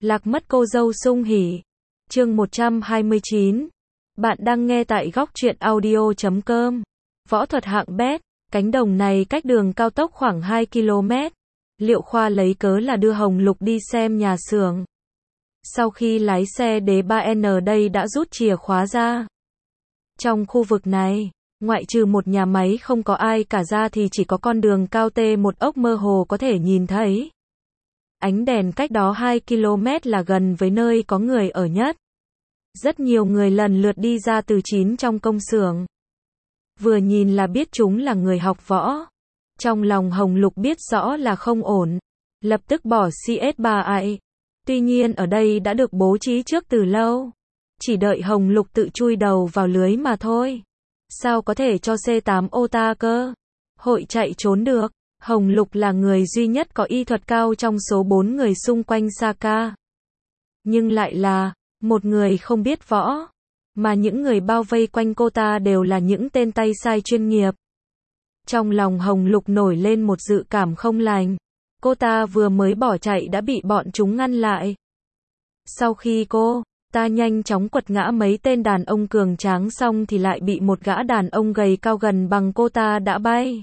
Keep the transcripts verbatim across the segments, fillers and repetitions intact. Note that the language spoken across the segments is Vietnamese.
Lạc mất cô dâu sung hỉ. Chương một trăm hai mươi chín. Bạn đang nghe tại góc truyện audio chấm com. Võ thuật hạng bét, cánh đồng này cách đường cao tốc khoảng hai ki lô mét. Liệu Khoa lấy cớ là đưa Hồng Lục đi xem nhà xưởng. Sau khi lái xe đến ba N đây đã rút chìa khóa ra. Trong khu vực này, ngoại trừ một nhà máy không có ai cả ra thì chỉ có con đường cao T một ốc mơ hồ có thể nhìn thấy. Ánh đèn cách đó hai ki lô mét là gần với nơi có người ở nhất. Rất nhiều người lần lượt đi ra từ chín trong công xưởng. Vừa nhìn là biết chúng là người học võ. Trong lòng Hồng Lục biết rõ là không ổn. Lập tức bỏ C S ba ai. Tuy nhiên ở đây đã được bố trí trước từ lâu. Chỉ đợi Hồng Lục tự chui đầu vào lưới mà thôi. Sao có thể cho C tám ô ta cơ? Hội chạy trốn được. Hồng Lục là người duy nhất có y thuật cao trong số bốn người xung quanh Saka. Nhưng lại là một người không biết võ. Mà những người bao vây quanh cô ta đều là những tên tay sai chuyên nghiệp. Trong lòng Hồng Lục nổi lên một dự cảm không lành. Cô ta vừa mới bỏ chạy đã bị bọn chúng ngăn lại. Sau khi cô ta nhanh chóng quật ngã mấy tên đàn ông cường tráng xong thì lại bị một gã đàn ông gầy cao gần bằng cô ta đã bay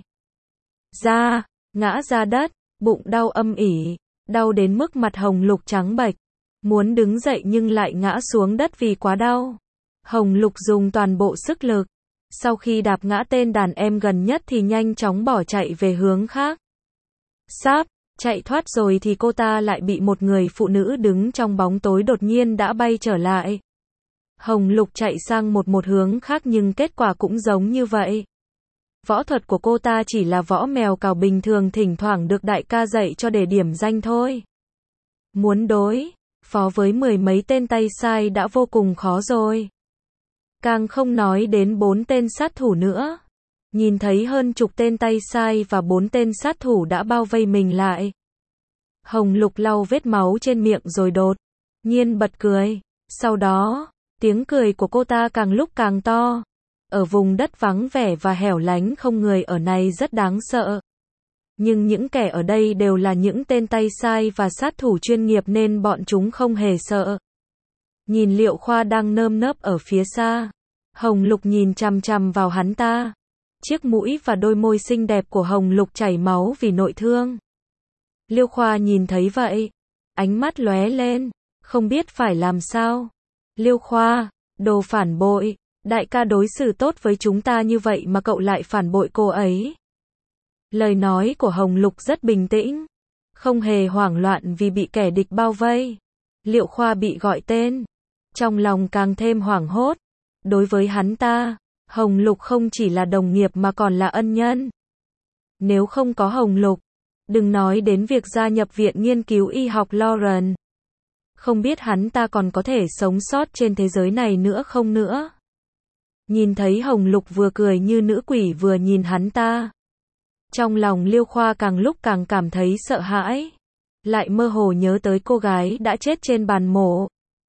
ra, ngã ra đất, bụng đau âm ỉ, đau đến mức mặt Hồng Lục trắng bệch, muốn đứng dậy nhưng lại ngã xuống đất vì quá đau. Hồng Lục dùng toàn bộ sức lực, sau khi đạp ngã tên đàn em gần nhất thì nhanh chóng bỏ chạy về hướng khác. Sắp chạy thoát rồi thì cô ta lại bị một người phụ nữ đứng trong bóng tối đột nhiên đã bay trở lại. Hồng Lục chạy sang một một hướng khác nhưng kết quả cũng giống như vậy. Võ thuật của cô ta chỉ là võ mèo cào bình thường thỉnh thoảng được đại ca dạy cho để điểm danh thôi. Muốn đối phó với mười mấy tên tay sai đã vô cùng khó rồi. Càng không nói đến bốn tên sát thủ nữa. Nhìn thấy hơn chục tên tay sai và bốn tên sát thủ đã bao vây mình lại. Hồng Lục lau vết máu trên miệng rồi đột nhiên bật cười. Sau đó, tiếng cười của cô ta càng lúc càng to. Ở vùng đất vắng vẻ và hẻo lánh không người ở này rất đáng sợ. Nhưng những kẻ ở đây đều là những tên tay sai và sát thủ chuyên nghiệp nên bọn chúng không hề sợ. Nhìn Liệu Khoa đang nơm nớp ở phía xa. Hồng Lục nhìn chằm chằm vào hắn ta. Chiếc mũi và đôi môi xinh đẹp của Hồng Lục chảy máu vì nội thương. Liêu Khoa nhìn thấy vậy, ánh mắt lóe lên, không biết phải làm sao. Liêu Khoa, đồ phản bội, đại ca đối xử tốt với chúng ta như vậy mà cậu lại phản bội cô ấy. Lời nói của Hồng Lục rất bình tĩnh, không hề hoảng loạn vì bị kẻ địch bao vây. Liệu Khoa bị gọi tên, trong lòng càng thêm hoảng hốt. Đối với hắn ta, Hồng Lục không chỉ là đồng nghiệp mà còn là ân nhân. Nếu không có Hồng Lục, đừng nói đến việc gia nhập viện nghiên cứu y học Lauren. Không biết hắn ta còn có thể sống sót trên thế giới này nữa không nữa. Nhìn thấy Hồng Lục vừa cười như nữ quỷ vừa nhìn hắn ta. Trong lòng Liêu Khoa càng lúc càng cảm thấy sợ hãi. Lại mơ hồ nhớ tới cô gái đã chết trên bàn mổ.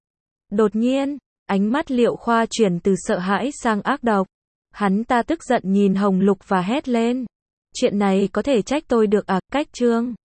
Đột nhiên, ánh mắt Liệu Khoa chuyển từ sợ hãi sang ác độc. Hắn ta tức giận nhìn Hồng Lục và hét lên. Chuyện này có thể trách tôi được à, cách Trương.